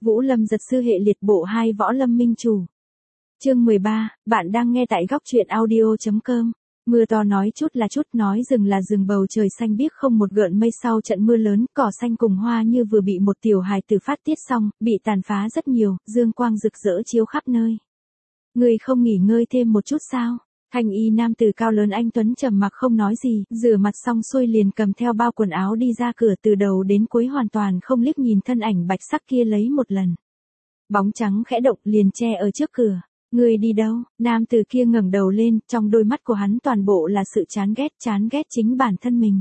Vũ Lâm giật sư hệ liệt bộ 2 Võ Lâm Minh Chủ. Chương 13, bạn đang nghe tại góc truyện audio.com. Mưa to nói chút là chút, nói rừng là rừng, bầu trời xanh biếc không một gợn mây. Sau trận mưa lớn, cỏ xanh cùng hoa như vừa bị một tiểu hài tử phát tiết xong, bị tàn phá rất nhiều, dương quang rực rỡ chiếu khắp nơi. Người không nghỉ ngơi thêm một chút sao? Thanh y nam tử cao lớn anh tuấn trầm mặc không nói gì, rửa mặt xong xuôi liền cầm theo bao quần áo đi ra cửa, từ đầu đến cuối hoàn toàn không liếc nhìn thân ảnh bạch sắc kia lấy một lần. Bóng trắng khẽ động liền che ở trước cửa. Người đi đâu? Nam tử kia ngẩng đầu lên, trong đôi mắt của hắn toàn bộ là sự chán ghét chính bản thân mình.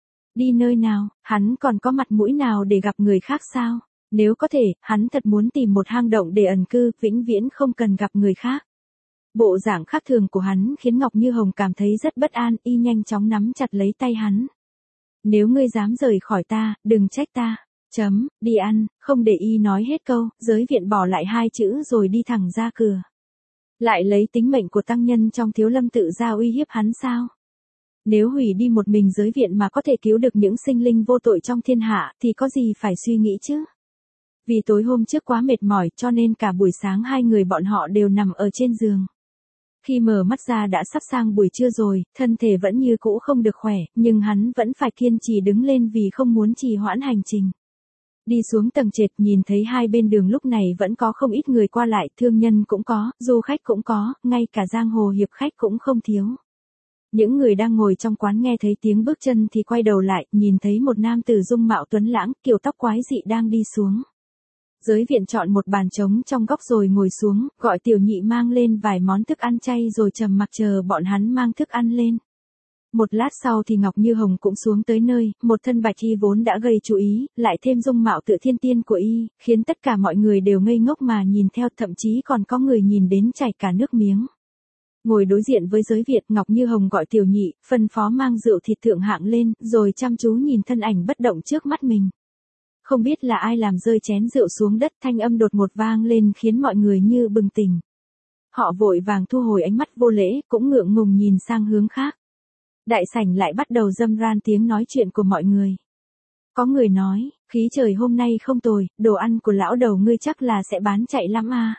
Đi nơi nào? Hắn còn có mặt mũi nào để gặp người khác sao? Nếu có thể, hắn thật muốn tìm một hang động để ẩn cư, vĩnh viễn không cần gặp người khác. Bộ dạng khác thường của hắn khiến Ngọc Như Hồng cảm thấy rất bất an, y nhanh chóng nắm chặt lấy tay hắn. Nếu ngươi dám rời khỏi ta, đừng trách ta. Đi ăn. Không để y nói hết câu, Giới Viện bỏ lại hai chữ rồi đi thẳng ra cửa. Lại lấy tính mệnh của tăng nhân trong Thiếu Lâm tự ra uy hiếp hắn sao? Nếu hủy đi một mình Giới Viện mà có thể cứu được những sinh linh vô tội trong thiên hạ, thì có gì phải suy nghĩ chứ? Vì tối hôm trước quá mệt mỏi cho nên cả buổi sáng hai người bọn họ đều nằm ở trên giường. Khi mở mắt ra đã sắp sang buổi trưa rồi, thân thể vẫn như cũ không được khỏe, nhưng hắn vẫn phải kiên trì đứng lên vì không muốn trì hoãn hành trình. Đi xuống tầng trệt, nhìn thấy hai bên đường lúc này vẫn có không ít người qua lại, thương nhân cũng có, du khách cũng có, ngay cả giang hồ hiệp khách cũng không thiếu. Những người đang ngồi trong quán nghe thấy tiếng bước chân thì quay đầu lại, nhìn thấy một nam tử dung mạo tuấn lãng, kiểu tóc quái dị đang đi xuống. Giới Viện chọn một bàn trống trong góc rồi ngồi xuống, gọi tiểu nhị mang lên vài món thức ăn chay rồi trầm mặc chờ bọn hắn mang thức ăn lên. Một lát sau thì Ngọc Như Hồng cũng xuống tới nơi, một thân bạch y vốn đã gây chú ý, lại thêm dung mạo tựa thiên tiên của y, khiến tất cả mọi người đều ngây ngốc mà nhìn theo, thậm chí còn có người nhìn đến chảy cả nước miếng. Ngồi đối diện với Giới Viện, Ngọc Như Hồng gọi tiểu nhị, phân phó mang rượu thịt thượng hạng lên, rồi chăm chú nhìn thân ảnh bất động trước mắt mình. Không biết là ai làm rơi chén rượu xuống đất, thanh âm đột ngột vang lên khiến mọi người như bừng tỉnh. Họ vội vàng thu hồi ánh mắt vô lễ, cũng ngượng ngùng nhìn sang hướng khác. Đại sảnh lại bắt đầu râm ran tiếng nói chuyện của mọi người. Có người nói, khí trời hôm nay không tồi, đồ ăn của lão đầu ngươi chắc là sẽ bán chạy lắm à.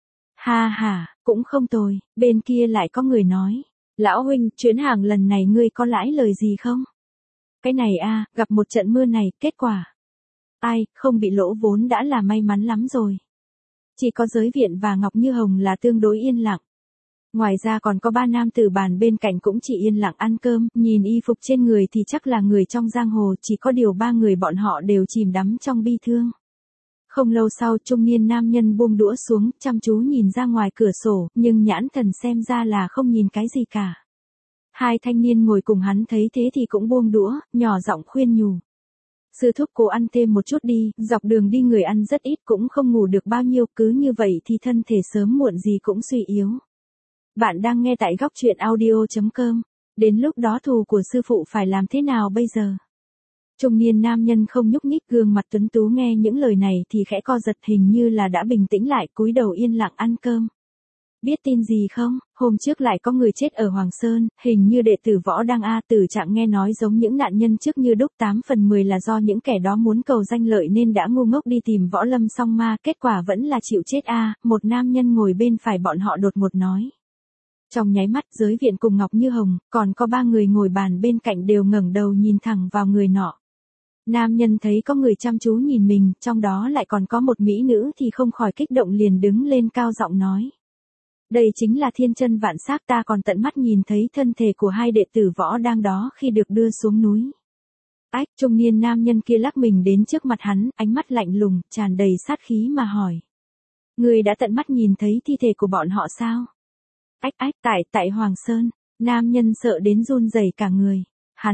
Ha ha, cũng không tồi. Bên kia lại có người nói, lão huynh, chuyến hàng lần này ngươi có lãi lời gì không? Cái này à, gặp một trận mưa này, kết quả. Ai, không bị lỗ vốn đã là may mắn lắm rồi. Chỉ có Giới Viện và Ngọc Như Hồng là tương đối yên lặng. Ngoài ra còn có ba nam tử bàn bên cạnh cũng chỉ yên lặng ăn cơm, nhìn y phục trên người thì chắc là người trong giang hồ, chỉ có điều ba người bọn họ đều chìm đắm trong bi thương. Không lâu sau, trung niên nam nhân buông đũa xuống, chăm chú nhìn ra ngoài cửa sổ, nhưng nhãn thần xem ra là không nhìn cái gì cả. Hai thanh niên ngồi cùng hắn thấy thế thì cũng buông đũa, nhỏ giọng khuyên nhủ. Sư thúc cố ăn thêm một chút đi, dọc đường đi người ăn rất ít cũng không ngủ được bao nhiêu, cứ như vậy thì thân thể sớm muộn gì cũng suy yếu. Bạn đang nghe tại góc truyện audio.com. Đến lúc đó thù của sư phụ phải làm thế nào bây giờ? Trung niên nam nhân không nhúc nhích, gương mặt tuấn tú nghe những lời này thì khẽ co giật, hình như là đã bình tĩnh lại, cúi đầu yên lặng ăn cơm. Biết tin gì không? Hôm trước lại có người chết ở Hoàng Sơn, hình như đệ tử Võ Đăng A. Tử Trạng nghe nói giống những nạn nhân trước như đúc, 8 phần 10 là do những kẻ đó muốn cầu danh lợi nên đã ngu ngốc đi tìm Võ Lâm song ma, kết quả vẫn là chịu chết a. Một nam nhân ngồi bên phải bọn họ đột ngột nói. Trong nháy mắt, Giới Viện cùng Ngọc Như Hồng, còn có ba người ngồi bàn bên cạnh đều ngẩng đầu nhìn thẳng vào người nọ. Nam nhân thấy có người chăm chú nhìn mình, trong đó lại còn có một mỹ nữ thì không khỏi kích động liền đứng lên cao giọng nói. Đây chính là thiên chân vạn xác, ta còn tận mắt nhìn thấy thân thể của hai đệ tử Võ Đang đó khi được đưa xuống núi. Ách, trung niên nam nhân kia lắc mình đến trước mặt hắn, ánh mắt lạnh lùng, tràn đầy sát khí mà hỏi. Người đã tận mắt nhìn thấy thi thể của bọn họ sao? Ách, tại Hoàng Sơn, nam nhân sợ đến run rẩy cả người.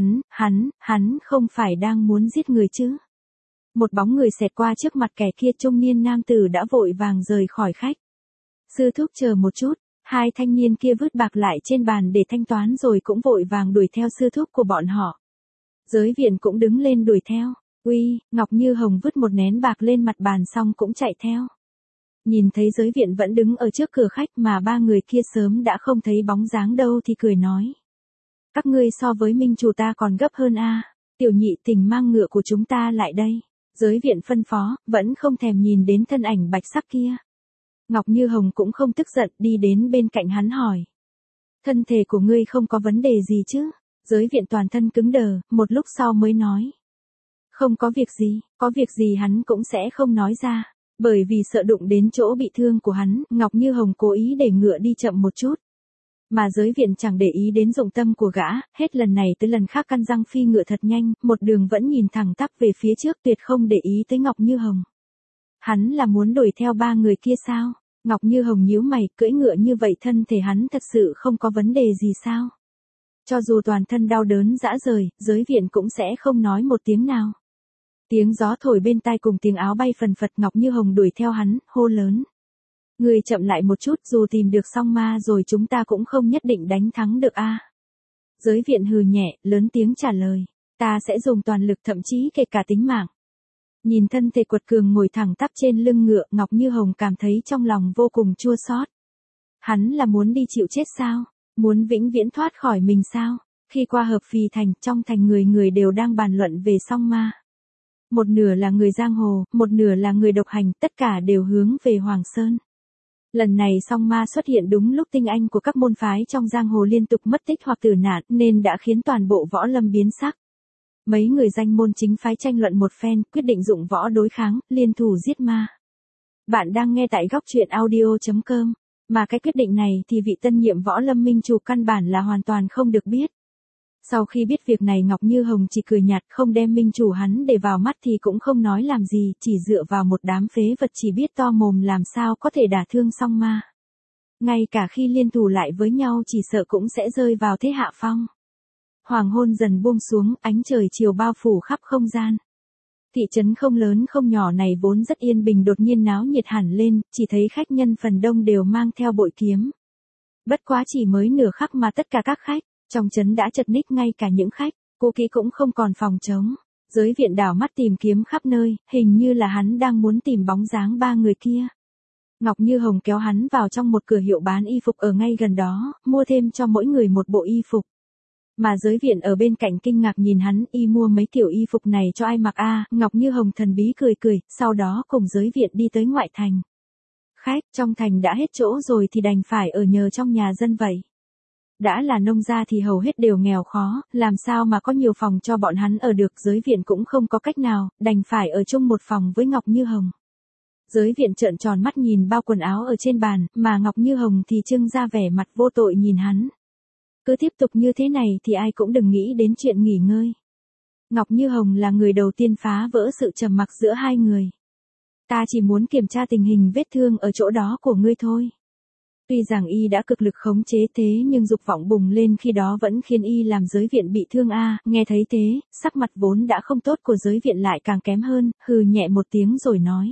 Hắn không phải đang muốn giết người chứ? Một bóng người xẹt qua trước mặt kẻ kia, trung niên nam tử đã vội vàng rời khỏi khách. Sư thúc chờ một chút, hai thanh niên kia vứt bạc lại trên bàn để thanh toán rồi cũng vội vàng đuổi theo sư thúc của bọn họ. Giới Viện cũng đứng lên đuổi theo. Uy, Ngọc Như Hồng vứt một nén bạc lên mặt bàn xong cũng chạy theo. Nhìn thấy Giới Viện vẫn đứng ở trước cửa khách mà ba người kia sớm đã không thấy bóng dáng đâu thì cười nói. Các ngươi so với minh chủ ta còn gấp hơn a. Tiểu nhị, tình mang ngựa của chúng ta lại đây. Giới viện phân phó, vẫn không thèm nhìn đến thân ảnh bạch sắc kia. Ngọc Như Hồng cũng không tức giận, đi đến bên cạnh hắn hỏi. Thân thể của ngươi không có vấn đề gì chứ? Giới viện toàn thân cứng đờ, một lúc sau mới nói. Không có việc gì hắn cũng sẽ không nói ra. Bởi vì sợ đụng đến chỗ bị thương của hắn, Ngọc Như Hồng cố ý để ngựa đi chậm một chút. Mà giới viện chẳng để ý đến dụng tâm của gã, hết lần này tới lần khác căn răng phi ngựa thật nhanh, một đường vẫn nhìn thẳng tắp về phía trước tuyệt không để ý tới Ngọc Như Hồng. Hắn là muốn đuổi theo ba người kia sao? Ngọc Như Hồng nhíu mày, cưỡi ngựa như vậy thân thể hắn thật sự không có vấn đề gì sao? Cho dù toàn thân đau đớn rã rời, giới viện cũng sẽ không nói một tiếng nào. Tiếng gió thổi bên tai cùng tiếng áo bay phần phật, Ngọc Như Hồng đuổi theo hắn, hô lớn. Người chậm lại một chút, dù tìm được song ma rồi chúng ta cũng không nhất định đánh thắng được a. Giới viện hừ nhẹ, lớn tiếng trả lời. Ta sẽ dùng toàn lực, thậm chí kể cả tính mạng. Nhìn thân thể quật cường ngồi thẳng tắp trên lưng ngựa, Ngọc Như Hồng cảm thấy trong lòng vô cùng chua xót. Hắn là muốn đi chịu chết sao? Muốn vĩnh viễn thoát khỏi mình sao? Khi qua Hợp Phì Thành, trong thành người người đều đang bàn luận về song ma. Một nửa là người giang hồ, một nửa là người độc hành, tất cả đều hướng về Hoàng Sơn. Lần này song ma xuất hiện đúng lúc tinh anh của các môn phái trong giang hồ liên tục mất tích hoặc tử nạn, nên đã khiến toàn bộ võ lâm biến sắc. Mấy người danh môn chính phái tranh luận một phen, quyết định dụng võ đối kháng, liên thủ giết ma. Bạn đang nghe tại góc truyện audio.com. Mà cái quyết định này thì vị tân nhiệm võ lâm minh chủ căn bản là hoàn toàn không được biết. Sau khi biết việc này Ngọc Như Hồng chỉ cười nhạt, không đem minh chủ hắn để vào mắt thì cũng không nói làm gì, chỉ dựa vào một đám phế vật chỉ biết to mồm làm sao có thể đả thương song ma. Ngay cả khi liên thủ lại với nhau chỉ sợ cũng sẽ rơi vào thế hạ phong. Hoàng hôn dần buông xuống, ánh trời chiều bao phủ khắp không gian. Thị trấn không lớn không nhỏ này vốn rất yên bình đột nhiên náo nhiệt hẳn lên, chỉ thấy khách nhân phần đông đều mang theo bội kiếm. Bất quá chỉ mới nửa khắc mà tất cả các khách trong trấn đã chật ních, ngay cả những khách cô kỹ cũng không còn phòng trống. Giới viện đảo mắt tìm kiếm khắp nơi, hình như là hắn đang muốn tìm bóng dáng ba người kia. Ngọc Như Hồng kéo hắn vào trong một cửa hiệu bán y phục ở ngay gần đó, mua thêm cho mỗi người một bộ y phục. Mà giới viện ở bên cạnh kinh ngạc nhìn hắn, y mua mấy kiểu y phục này cho ai mặc a? Ngọc Như Hồng thần bí cười cười, sau đó cùng giới viện đi tới ngoại thành. Khách trong thành đã hết chỗ rồi thì đành phải ở nhờ trong nhà dân vậy. Đã là nông gia thì hầu hết đều nghèo khó, làm sao mà có nhiều phòng cho bọn hắn ở được, giới viện cũng không có cách nào, đành phải ở chung một phòng với Ngọc Như Hồng. Giới viện trợn tròn mắt nhìn bao quần áo ở trên bàn, mà Ngọc Như Hồng thì trưng ra vẻ mặt vô tội nhìn hắn. Cứ tiếp tục như thế này thì ai cũng đừng nghĩ đến chuyện nghỉ ngơi. Ngọc Như Hồng là người đầu tiên phá vỡ sự trầm mặc giữa hai người. Ta chỉ muốn kiểm tra tình hình vết thương ở chỗ đó của ngươi thôi. Tuy rằng y đã cực lực khống chế thế nhưng dục vọng bùng lên khi đó vẫn khiến y làm giới viện bị thương a. Nghe thấy thế, sắc mặt vốn đã không tốt của giới viện lại càng kém hơn, hừ nhẹ một tiếng rồi nói.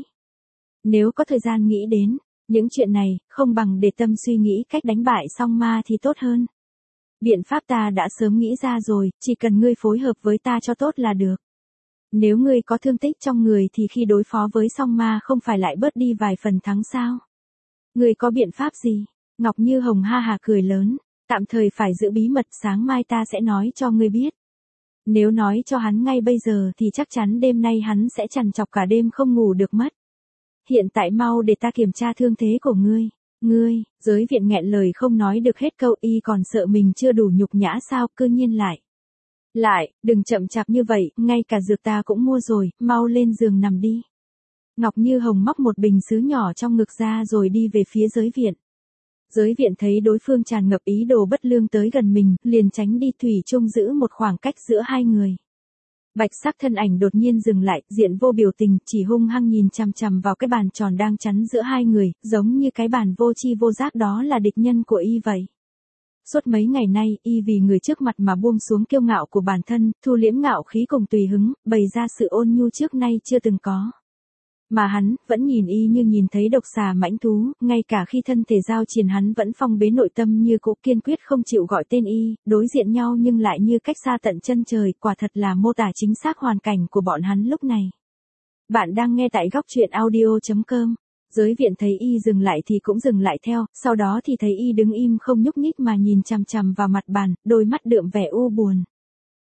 Nếu có thời gian nghĩ đến những chuyện này, không bằng để tâm suy nghĩ cách đánh bại song ma thì tốt hơn. Biện pháp ta đã sớm nghĩ ra rồi, chỉ cần ngươi phối hợp với ta cho tốt là được. Nếu ngươi có thương tích trong người thì khi đối phó với song ma không phải lại bớt đi vài phần thắng sao? Ngươi có biện pháp gì? Ngọc Như Hồng ha hà cười lớn, tạm thời phải giữ bí mật, sáng mai ta sẽ nói cho ngươi biết. Nếu nói cho hắn ngay bây giờ thì chắc chắn đêm nay hắn sẽ trằn trọc cả đêm không ngủ được mất. Hiện tại mau để ta kiểm tra thương thế của ngươi. Ngươi, giới viện nghẹn lời không nói được hết câu, y còn sợ mình chưa đủ nhục nhã sao, cư nhiên lại, đừng chậm chạp như vậy, ngay cả dược ta cũng mua rồi, mau lên giường nằm đi. Ngọc Như Hồng móc một bình sứ nhỏ trong ngực ra rồi đi về phía giới viện. Giới viện thấy đối phương tràn ngập ý đồ bất lương tới gần mình, liền tránh đi, thủy chung giữ một khoảng cách giữa hai người. Bạch sắc thân ảnh đột nhiên dừng lại, diện vô biểu tình, chỉ hung hăng nhìn chằm chằm vào cái bàn tròn đang chắn giữa hai người, giống như cái bàn vô tri vô giác đó là địch nhân của y vậy. Suốt mấy ngày nay, y vì người trước mặt mà buông xuống kiêu ngạo của bản thân, thu liễm ngạo khí cùng tùy hứng, bày ra sự ôn nhu trước nay chưa từng có. Mà hắn, vẫn nhìn y như nhìn thấy độc xà mãnh thú, ngay cả khi thân thể giao chiến hắn vẫn phong bế nội tâm như cũ, kiên quyết không chịu gọi tên y, đối diện nhau nhưng lại như cách xa tận chân trời, quả thật là mô tả chính xác hoàn cảnh của bọn hắn lúc này. Bạn đang nghe tại góc truyện audio.com. Giới viện thấy y dừng lại thì cũng dừng lại theo, sau đó thì thấy y đứng im không nhúc nhích mà nhìn chằm chằm vào mặt bàn, đôi mắt đượm vẻ u buồn.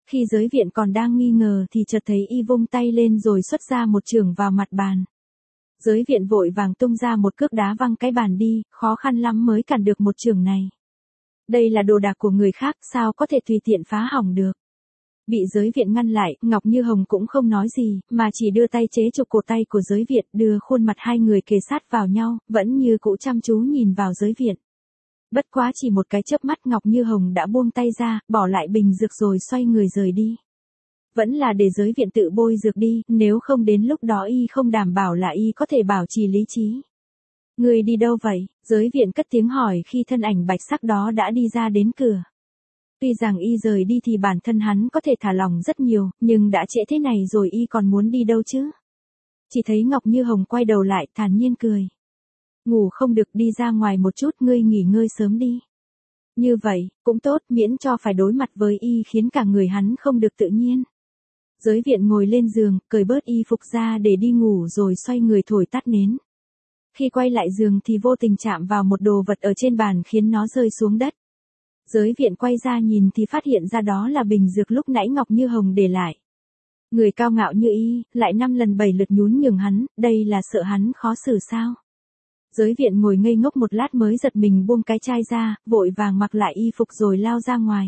Khi Giới Viện còn đang nghi ngờ thì chợt thấy y vung tay lên rồi xuất ra một chưởng vào mặt bàn. Giới Viện vội vàng tung ra một cước đá văng cái bàn đi, khó khăn lắm mới cản được một chưởng này. Đây là đồ đạc của người khác, sao có thể tùy tiện phá hỏng được. Bị Giới Viện ngăn lại, Ngọc Như Hồng cũng không nói gì, mà chỉ đưa tay chế chụp cổ tay của Giới Viện, đưa khuôn mặt hai người kề sát vào nhau, vẫn như cũ chăm chú nhìn vào Giới Viện. Bất quá chỉ một cái chớp mắt Ngọc Như Hồng đã buông tay ra, bỏ lại bình dược rồi xoay người rời đi. Vẫn là để Giới Viện tự bôi dược đi, nếu không đến lúc đó y không đảm bảo là y có thể bảo trì lý trí. Người đi đâu vậy? Giới Viện cất tiếng hỏi khi thân ảnh bạch sắc đó đã đi ra đến cửa. Tuy rằng y rời đi thì bản thân hắn có thể thả lòng rất nhiều, nhưng đã trễ thế này rồi y còn muốn đi đâu chứ? Chỉ thấy Ngọc Như Hồng quay đầu lại thản nhiên cười. Ngủ không được, đi ra ngoài một chút, ngươi nghỉ ngơi sớm đi. Như vậy, cũng tốt, miễn cho phải đối mặt với y khiến cả người hắn không được tự nhiên. Giới Viện ngồi lên giường, cởi bớt y phục ra để đi ngủ rồi xoay người thổi tắt nến. Khi quay lại giường thì vô tình chạm vào một đồ vật ở trên bàn khiến nó rơi xuống đất. Giới Viện quay ra nhìn thì phát hiện ra đó là bình dược lúc nãy Ngọc Như Hồng để lại. Người cao ngạo như y, lại 5 lần 7 lượt nhún nhường hắn, đây là sợ hắn khó xử sao? Giới Viện ngồi ngây ngốc một lát mới giật mình buông cái chai ra, vội vàng mặc lại y phục rồi lao ra ngoài.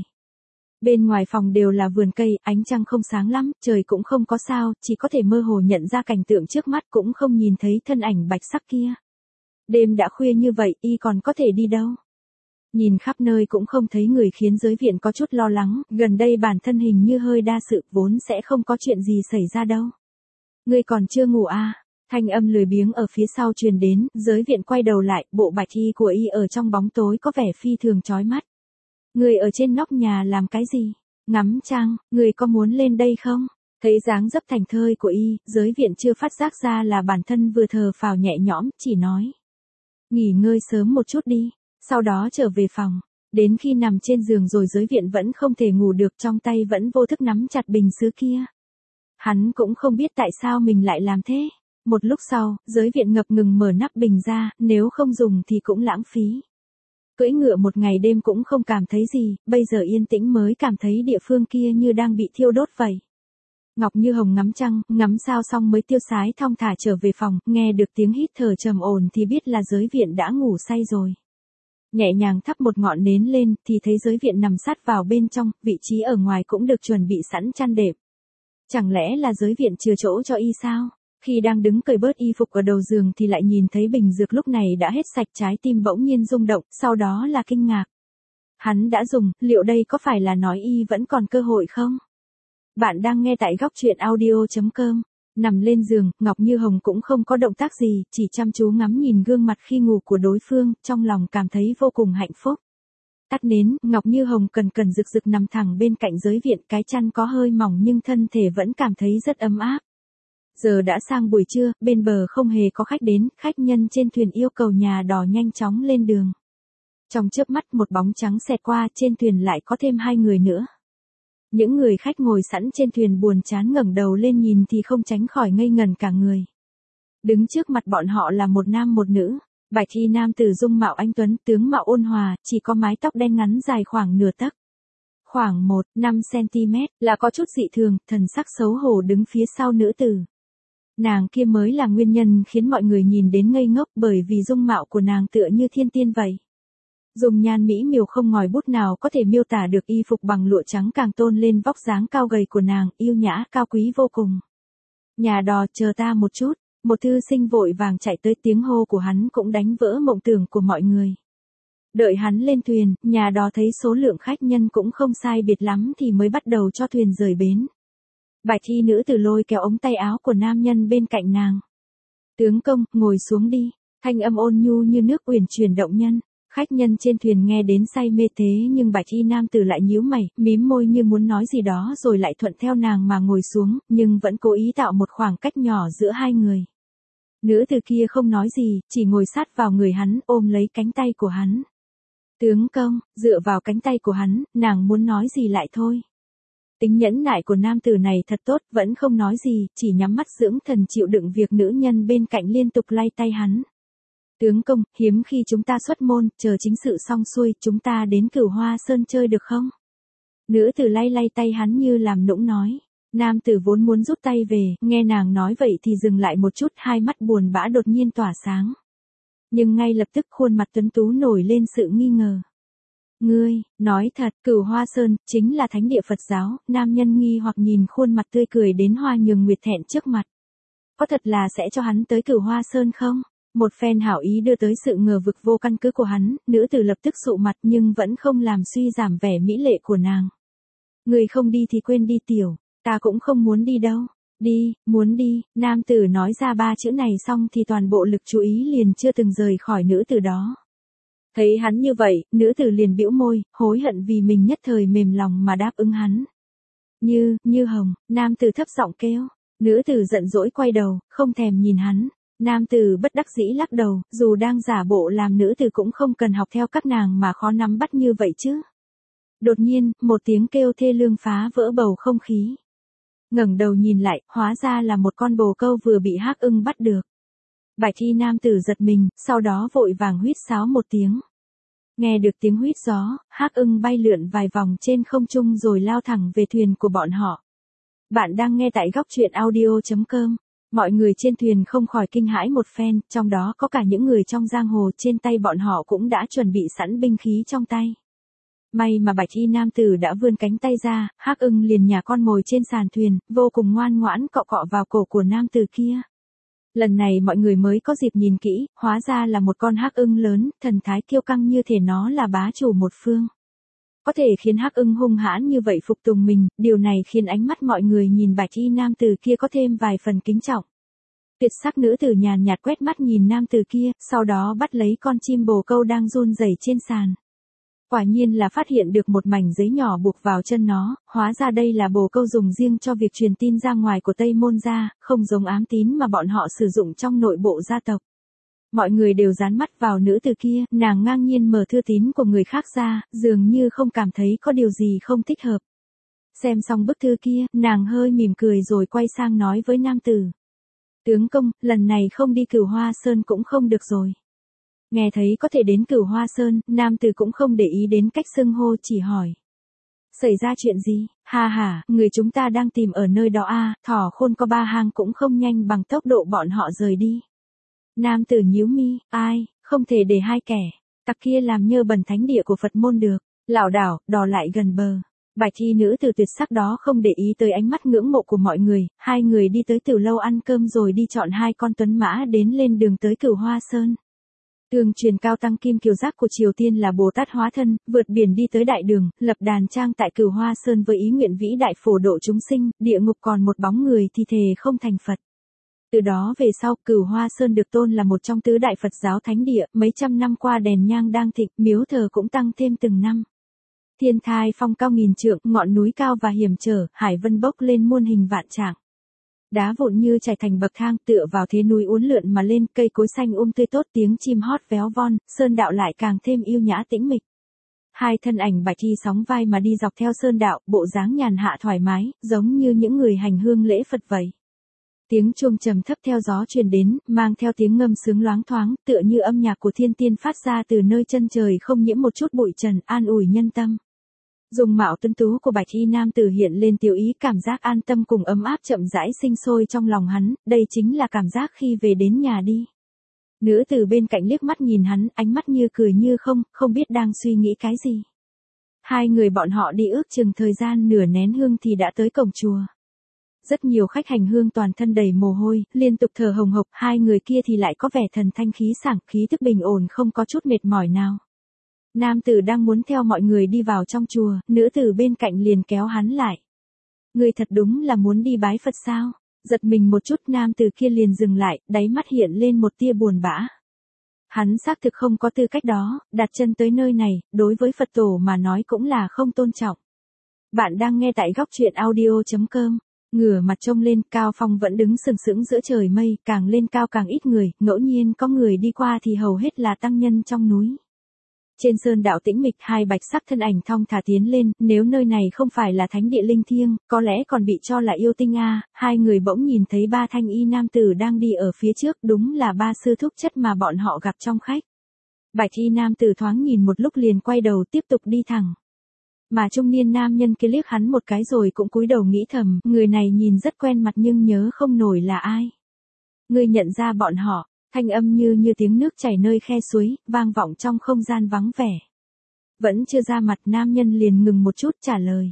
Bên ngoài phòng đều là vườn cây, ánh trăng không sáng lắm, trời cũng không có sao, chỉ có thể mơ hồ nhận ra cảnh tượng trước mắt, cũng không nhìn thấy thân ảnh bạch sắc kia. Đêm đã khuya như vậy, y còn có thể đi đâu? Nhìn khắp nơi cũng không thấy người khiến Giới Viện có chút lo lắng, gần đây bản thân hình như hơi đa sự, vốn sẽ không có chuyện gì xảy ra đâu. Ngươi còn chưa ngủ à? Thanh âm lười biếng ở phía sau truyền đến, Giới Viện quay đầu lại, bộ bạch y của y ở trong bóng tối có vẻ phi thường chói mắt. Người ở trên nóc nhà làm cái gì? Ngắm trăng, người có muốn lên đây không? Thấy dáng dấp thành thơi của y, Giới Viện chưa phát giác ra là bản thân vừa thở phào nhẹ nhõm, chỉ nói. Nghỉ ngơi sớm một chút đi, sau đó trở về phòng. Đến khi nằm trên giường rồi Giới Viện vẫn không thể ngủ được, trong tay vẫn vô thức nắm chặt bình sứ kia. Hắn cũng không biết tại sao mình lại làm thế. Một lúc sau, Giới Viện ngập ngừng mở nắp bình ra, nếu không dùng thì cũng lãng phí. Cưỡi ngựa một ngày đêm cũng không cảm thấy gì, bây giờ yên tĩnh mới cảm thấy địa phương kia như đang bị thiêu đốt vậy. Ngọc Như Hồng ngắm trăng, ngắm sao xong mới tiêu sái thong thả trở về phòng, nghe được tiếng hít thở trầm ổn thì biết là Giới Viện đã ngủ say rồi. Nhẹ nhàng thắp một ngọn nến lên thì thấy Giới Viện nằm sát vào bên trong, vị trí ở ngoài cũng được chuẩn bị sẵn chăn đệm. Chẳng lẽ là Giới Viện chừa chỗ cho y sao? Khi đang đứng cởi bớt y phục ở đầu giường thì lại nhìn thấy bình dược lúc này đã hết sạch, trái tim bỗng nhiên rung động, sau đó là kinh ngạc. Hắn đã dùng, liệu đây có phải là nói y vẫn còn cơ hội không? Bạn đang nghe tại góc truyện audio.com. Nằm lên giường, Ngọc Như Hồng cũng không có động tác gì, chỉ chăm chú ngắm nhìn gương mặt khi ngủ của đối phương, trong lòng cảm thấy vô cùng hạnh phúc. Tắt nến, Ngọc Như Hồng cần cần rực rực nằm thẳng bên cạnh Giới Viện, cái chăn có hơi mỏng nhưng thân thể vẫn cảm thấy rất ấm áp. Giờ đã sang buổi trưa, bên bờ không hề có khách đến, khách nhân trên thuyền yêu cầu nhà đò nhanh chóng lên đường. Trong chớp mắt một bóng trắng xẹt qua, trên thuyền lại có thêm 2 người nữa. Những người khách ngồi sẵn trên thuyền buồn chán ngẩng đầu lên nhìn thì không tránh khỏi ngây ngẩn cả người. Đứng trước mặt bọn họ là một nam một nữ, bạch y nam tử dung mạo anh tuấn, tướng mạo ôn hòa, chỉ có mái tóc đen ngắn dài khoảng nửa tấc. Khoảng 1,5 cm, là có chút dị thường, thần sắc xấu hổ đứng phía sau nữ tử. Nàng kia mới là nguyên nhân khiến mọi người nhìn đến ngây ngốc, bởi vì dung mạo của nàng tựa như thiên tiên vậy. Dùng nhan mỹ miều không ngòi bút nào có thể miêu tả được, y phục bằng lụa trắng càng tôn lên vóc dáng cao gầy của nàng, yêu nhã, cao quý vô cùng. Nhà đò, chờ ta một chút, một thư sinh vội vàng chạy tới, tiếng hô của hắn cũng đánh vỡ mộng tưởng của mọi người. Đợi hắn lên thuyền, nhà đò thấy số lượng khách nhân cũng không sai biệt lắm thì mới bắt đầu cho thuyền rời bến. Bạch y nữ tử lôi kéo ống tay áo của nam nhân bên cạnh nàng. Tướng công, ngồi xuống đi, thanh âm ôn nhu như nước uyển chuyển động nhân. Khách nhân trên thuyền nghe đến say mê thế nhưng bạch y nam tử lại nhíu mày, mím môi như muốn nói gì đó rồi lại thuận theo nàng mà ngồi xuống, nhưng vẫn cố ý tạo một khoảng cách nhỏ giữa hai người. Nữ tử kia không nói gì, chỉ ngồi sát vào người hắn, ôm lấy cánh tay của hắn. Tướng công, dựa vào cánh tay của hắn, nàng muốn nói gì lại thôi. Tính nhẫn nại của nam tử này thật tốt, vẫn không nói gì, chỉ nhắm mắt dưỡng thần chịu đựng việc nữ nhân bên cạnh liên tục lay tay hắn. Tướng công, hiếm khi chúng ta xuất môn, chờ chính sự xong xuôi, chúng ta đến Cửu Hoa Sơn chơi được không? Nữ tử lay lay tay hắn như làm nũng nói. Nam tử vốn muốn rút tay về, nghe nàng nói vậy thì dừng lại một chút, hai mắt buồn bã đột nhiên tỏa sáng. Nhưng ngay lập tức khuôn mặt tuấn tú nổi lên sự nghi ngờ. Ngươi, nói thật, Cửu Hoa Sơn, chính là thánh địa Phật giáo, nam nhân nghi hoặc nhìn khuôn mặt tươi cười đến hoa nhường nguyệt thẹn trước mặt. Có thật là sẽ cho hắn tới Cửu Hoa Sơn không? Một phen hảo ý đưa tới sự ngờ vực vô căn cứ của hắn, nữ tử lập tức sụ mặt nhưng vẫn không làm suy giảm vẻ mỹ lệ của nàng. Người không đi thì quên đi tiểu, ta cũng không muốn đi đâu. Đi, muốn đi, nam tử nói ra ba chữ này xong thì toàn bộ lực chú ý liền chưa từng rời khỏi nữ tử đó. Thấy hắn như vậy, nữ tử liền bĩu môi, hối hận vì mình nhất thời mềm lòng mà đáp ứng hắn. Như hồng, nam tử thấp giọng kêu. Nữ tử giận dỗi quay đầu, không thèm nhìn hắn. Nam tử bất đắc dĩ lắc đầu, dù đang giả bộ làm nữ tử cũng không cần học theo các nàng mà khó nắm bắt như vậy chứ. Đột nhiên, một tiếng kêu thê lương phá vỡ bầu không khí. Ngẩng đầu nhìn lại, hóa ra là một con bồ câu vừa bị Hắc Ưng bắt được. Bạch y nam tử giật mình, sau đó vội vàng huýt sáo một tiếng. Nghe được tiếng huýt gió, Hắc Ưng bay lượn vài vòng trên không trung rồi lao thẳng về thuyền của bọn họ. Bạn đang nghe tại góc truyện audio.com. Mọi người trên thuyền không khỏi kinh hãi một phen, trong đó có cả những người trong giang hồ, trên tay bọn họ cũng đã chuẩn bị sẵn binh khí trong tay. May mà bạch y nam tử đã vươn cánh tay ra, Hắc Ưng liền nhả con mồi trên sàn thuyền, vô cùng ngoan ngoãn cọ cọ vào cổ của nam tử kia. Lần này mọi người mới có dịp nhìn kỹ, hóa ra là một con Hắc Ưng lớn, thần thái kiêu căng như thể nó là bá chủ một phương. Có thể khiến Hắc Ưng hung hãn như vậy phục tùng mình, điều này khiến ánh mắt mọi người nhìn bạch y nam tử kia có thêm vài phần kính trọng. Tuyệt sắc nữ tử nhàn nhạt quét mắt nhìn nam tử kia, sau đó bắt lấy con chim bồ câu đang run rẩy trên sàn. Quả nhiên là phát hiện được một mảnh giấy nhỏ buộc vào chân nó, hóa ra đây là bồ câu dùng riêng cho việc truyền tin ra ngoài của Tây Môn gia, không giống ám tín mà bọn họ sử dụng trong nội bộ gia tộc. Mọi người đều dán mắt vào nữ tử kia, nàng ngang nhiên mở thư tín của người khác ra, dường như không cảm thấy có điều gì không thích hợp. Xem xong bức thư kia, nàng hơi mỉm cười rồi quay sang nói với nam tử. Tướng công, lần này không đi Cửu Hoa Sơn cũng không được rồi. Nghe thấy có thể đến Cửu Hoa Sơn, nam tử cũng không để ý đến cách xưng hô, chỉ hỏi. Xảy ra chuyện gì? Ha ha, người chúng ta đang tìm ở nơi đó a, thỏ khôn có ba hang cũng không nhanh bằng tốc độ bọn họ rời đi. Nam tử nhíu mi, ai, không thể để hai kẻ tặc kia làm nhơ bẩn thánh địa của Phật môn được. Lảo đảo, đò lại gần bờ. Bạch y nữ tử tuyệt sắc đó không để ý tới ánh mắt ngưỡng mộ của mọi người, hai người đi tới tiểu lâu ăn cơm rồi đi chọn hai con tuấn mã đến lên đường tới Cửu Hoa Sơn. Tương truyền cao tăng kim kiều giác của Triều Tiên là Bồ Tát hóa thân, vượt biển đi tới đại đường, lập đàn trang tại Cửu Hoa Sơn với ý nguyện vĩ đại phổ độ chúng sinh, địa ngục còn một bóng người thi thể không thành Phật. Từ đó về sau, Cửu Hoa Sơn được tôn là một trong tứ đại Phật giáo thánh địa, mấy trăm năm qua đèn nhang đang thịnh, miếu thờ cũng tăng thêm từng năm. Thiên thai phong cao nghìn trượng, ngọn núi cao và hiểm trở, hải vân bốc lên muôn hình vạn trạng. Đá vụn như trải thành bậc thang tựa vào thế núi uốn lượn mà lên, cây cối xanh tươi tốt, tiếng chim hót véo von, sơn đạo lại càng thêm yêu nhã tĩnh mịch. Hai thân ảnh bạch y sóng vai mà đi dọc theo sơn đạo, bộ dáng nhàn hạ thoải mái, giống như những người hành hương lễ Phật vậy. Tiếng chuông trầm thấp theo gió truyền đến, mang theo tiếng ngâm sướng loáng thoáng, tựa như âm nhạc của thiên tiên phát ra từ nơi chân trời không nhiễm một chút bụi trần, an ủi nhân tâm. Dung mạo tuấn tú của bạch y nam tử hiện lên tiêu ý, cảm giác an tâm cùng ấm áp chậm rãi sinh sôi trong lòng hắn, đây chính là cảm giác khi về đến nhà đi. Nữ tử bên cạnh liếc mắt nhìn hắn, ánh mắt như cười như không, không biết đang suy nghĩ cái gì. Hai người bọn họ đi ước chừng thời gian nửa nén hương thì đã tới cổng chùa. Rất nhiều khách hành hương toàn thân đầy mồ hôi, liên tục thở hồng hộc, hai người kia thì lại có vẻ thần thanh khí sảng, khí thức bình ổn không có chút mệt mỏi nào. Nam tử đang muốn theo mọi người đi vào trong chùa, nữ tử bên cạnh liền kéo hắn lại. Người thật đúng là muốn đi bái Phật sao? Giật mình một chút, nam tử kia liền dừng lại, đáy mắt hiện lên một tia buồn bã. Hắn xác thực không có tư cách đó, đặt chân tới nơi này, đối với Phật tổ mà nói cũng là không tôn trọng. Bạn đang nghe tại góc truyện audio.com. Ngửa mặt trông lên, cao phong vẫn đứng sừng sững giữa trời mây, càng lên cao càng ít người, ngẫu nhiên có người đi qua thì hầu hết là tăng nhân trong núi. Trên sơn đạo tĩnh mịch, hai bạch sắc thân ảnh thong thả tiến lên, nếu nơi này không phải là thánh địa linh thiêng, có lẽ còn bị cho là yêu tinh a. Hai người bỗng nhìn thấy ba thanh y nam tử đang đi ở phía trước, đúng là ba sư thúc chất mà bọn họ gặp trong khách. Bạch y nam tử thoáng nhìn một lúc liền quay đầu tiếp tục đi thẳng. Mà trung niên nam nhân kia liếc hắn một cái rồi cũng cúi đầu nghĩ thầm, người này nhìn rất quen mặt nhưng nhớ không nổi là ai. Ngươi nhận ra bọn họ, thanh âm như tiếng nước chảy nơi khe suối, vang vọng trong không gian vắng vẻ. Vẫn chưa ra mặt, nam nhân liền ngừng một chút trả lời.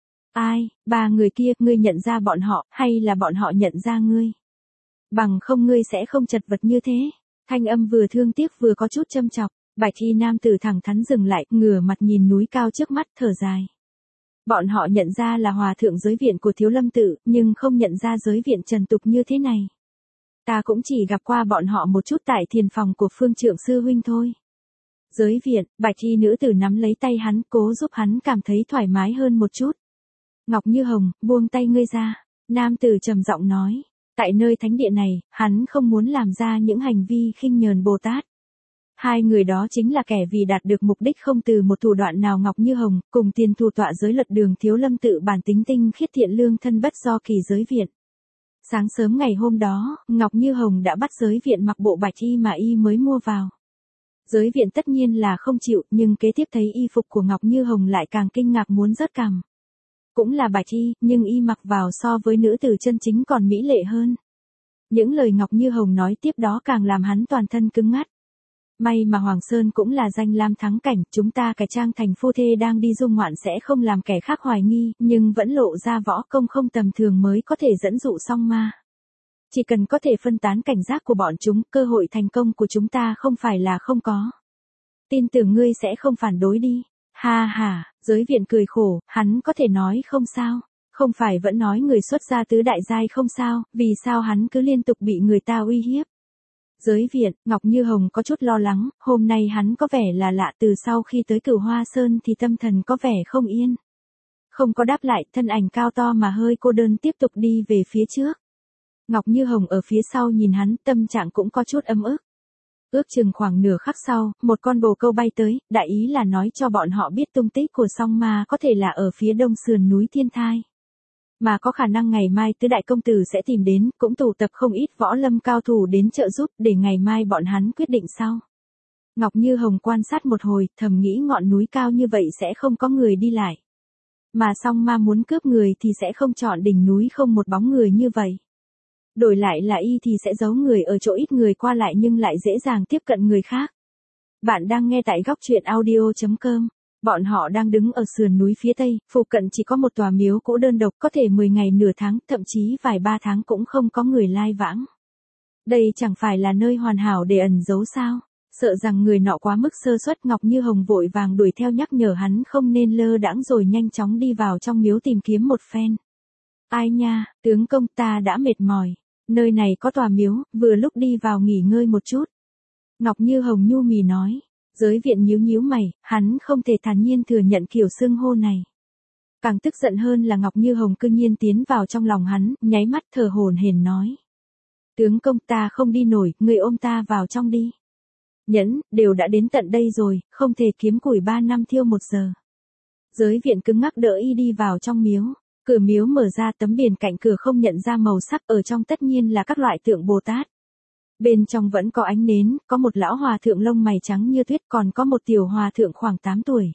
Ai, ba người kia, ngươi nhận ra bọn họ, hay là bọn họ nhận ra ngươi? Bằng không ngươi sẽ không chật vật như thế. Thanh âm vừa thương tiếc vừa có chút châm chọc. Bạch y nam tử thẳng thắn dừng lại, ngửa mặt nhìn núi cao trước mắt, thở dài. Bọn họ nhận ra là hòa thượng giới viện của Thiếu Lâm tự, nhưng không nhận ra giới viện trần tục như thế này. Ta cũng chỉ gặp qua bọn họ một chút tại thiền phòng của Phương Trượng sư huynh thôi. Giới viện, bạch y nữ tử nắm lấy tay hắn, cố giúp hắn cảm thấy thoải mái hơn một chút. Ngọc Như Hồng, buông tay ngươi ra. Nam tử trầm giọng nói. Tại nơi thánh địa này, hắn không muốn làm ra những hành vi khinh nhờn Bồ Tát. Hai người đó chính là kẻ vì đạt được mục đích không từ một thủ đoạn nào. Ngọc Như Hồng, cùng tiền thủ tọa giới lật đường Thiếu Lâm tự bản tính tinh khiết thiện lương thân bất do kỳ giới viện. Sáng sớm ngày hôm đó, Ngọc Như Hồng đã bắt giới viện mặc bộ bạch y mà y mới mua vào. Giới viện tất nhiên là không chịu, nhưng kế tiếp thấy y phục của Ngọc Như Hồng lại càng kinh ngạc muốn rớt cằm. Cũng là bạch y, nhưng y mặc vào so với nữ tử chân chính còn mỹ lệ hơn. Những lời Ngọc Như Hồng nói tiếp đó càng làm hắn toàn thân cứng ngắt. May mà Hoàng Sơn cũng là danh lam thắng cảnh, chúng ta cải trang thành phu thê đang đi du ngoạn sẽ không làm kẻ khác hoài nghi, nhưng vẫn lộ ra võ công không tầm thường mới có thể dẫn dụ song ma. Chỉ cần có thể phân tán cảnh giác của bọn chúng, cơ hội thành công của chúng ta không phải là không có. Tin tưởng ngươi sẽ không phản đối đi. Ha ha, giới viện cười khổ, hắn có thể nói không sao. Không phải vẫn nói người xuất gia tứ đại giai không sao, vì sao hắn cứ liên tục bị người ta uy hiếp. Giới viện, Ngọc Như Hồng có chút lo lắng, hôm nay hắn có vẻ là lạ, từ sau khi tới Cửu Hoa Sơn thì tâm thần có vẻ không yên. Không có đáp lại, thân ảnh cao to mà hơi cô đơn tiếp tục đi về phía trước. Ngọc Như Hồng ở phía sau nhìn hắn, tâm trạng cũng có chút ấm ức. Ước chừng khoảng nửa khắc sau, một con bồ câu bay tới, đại ý là nói cho bọn họ biết tung tích của song ma có thể là ở phía đông sườn núi Thiên Thai. Mà có khả năng ngày mai tứ đại công tử sẽ tìm đến, cũng tụ tập không ít võ lâm cao thủ đến trợ giúp, để ngày mai bọn hắn quyết định sau. Ngọc Như Hồng quan sát một hồi, thầm nghĩ ngọn núi cao như vậy sẽ không có người đi lại. Mà song ma muốn cướp người thì sẽ không chọn đỉnh núi không một bóng người như vậy. Đổi lại là y thì sẽ giấu người ở chỗ ít người qua lại nhưng lại dễ dàng tiếp cận người khác. Bạn đang nghe tại góc truyện audio.com. Bọn họ đang đứng ở sườn núi phía tây, phụ cận chỉ có một tòa miếu cũ đơn độc, có thể 10 ngày nửa tháng, thậm chí vài ba tháng cũng không có người lai vãng. Đây chẳng phải là nơi hoàn hảo để ẩn giấu sao? Sợ rằng người nọ quá mức sơ suất, Ngọc Như Hồng vội vàng đuổi theo nhắc nhở hắn không nên lơ đãng rồi nhanh chóng đi vào trong miếu tìm kiếm một phen. Ai nha, tướng công, ta đã mệt mỏi. Nơi này có tòa miếu, vừa lúc đi vào nghỉ ngơi một chút. Ngọc Như Hồng nhu mì nói. Giới viện nhíu mày, hắn không thể thản nhiên thừa nhận kiểu xưng hô này. Càng tức giận hơn là Ngọc Như Hồng cư nhiên tiến vào trong lòng hắn, nháy mắt thở hổn hển nói. Tướng công, ta không đi nổi, ngươi ôm ta vào trong đi. Nhẫn, đều đã đến tận đây rồi, không thể kiếm củi 3 năm thiêu 1 giờ. Giới viện cứng ngắc đỡ y đi vào trong miếu. Cửa miếu mở ra, tấm biển cạnh cửa không nhận ra màu sắc, ở trong tất nhiên là các loại tượng Bồ Tát. Bên trong vẫn có ánh nến, có một lão hòa thượng lông mày trắng như tuyết, còn có một tiểu hòa thượng khoảng 8 tuổi.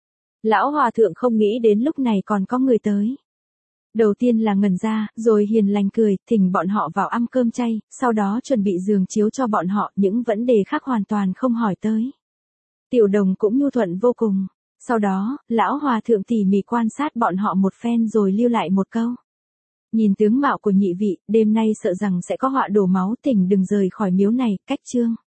Lão hòa thượng không nghĩ đến lúc này còn có người tới. Đầu tiên là ngẩn ra, rồi hiền lành cười, thỉnh bọn họ vào ăn cơm chay, sau đó chuẩn bị giường chiếu cho bọn họ, những vấn đề khác hoàn toàn không hỏi tới. Tiểu đồng cũng nhu thuận vô cùng. Sau đó, lão hòa thượng tỉ mỉ quan sát bọn họ một phen rồi lưu lại một câu. Nhìn tướng mạo của nhị vị, đêm nay sợ rằng sẽ có họa đổ máu, thỉnh đừng rời khỏi miếu này, cách chương.